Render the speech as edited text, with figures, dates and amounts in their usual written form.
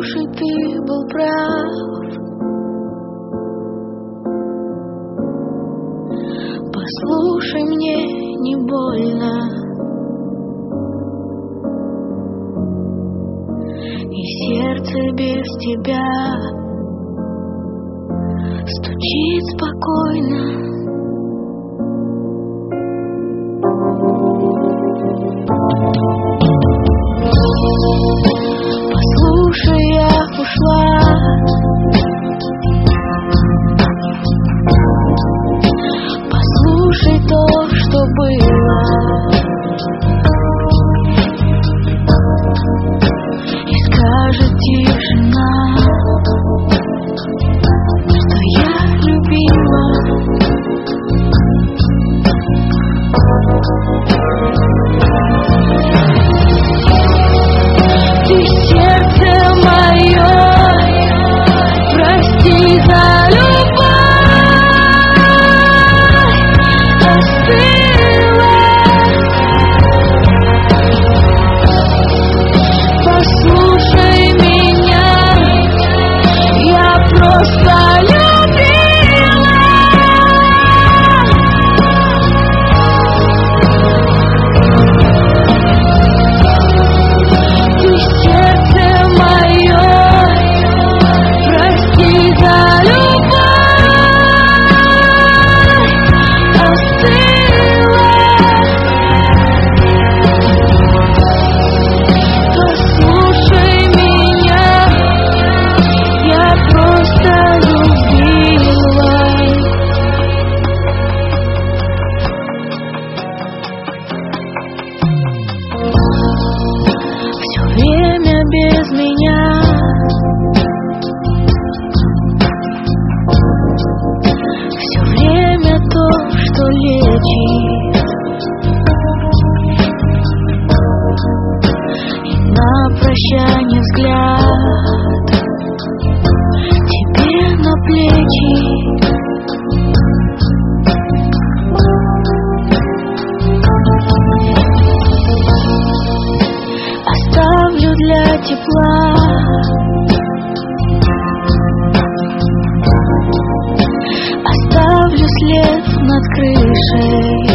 Послушай, ты был прав. Послушай, мне не больно, и сердце без тебя стучит спокойно. Послушай, я ушла. Послушай то, что было, и скажет тишина, что я любила. Ты сердце мое, прости за любовь. Послушай меня, я просто любила. Ты сердце мое, прости за любовь. Без меня все время то, что лечит, и на прощание взгляд тебе на плечи. Оставлю для тепла, оставлю след над крышей.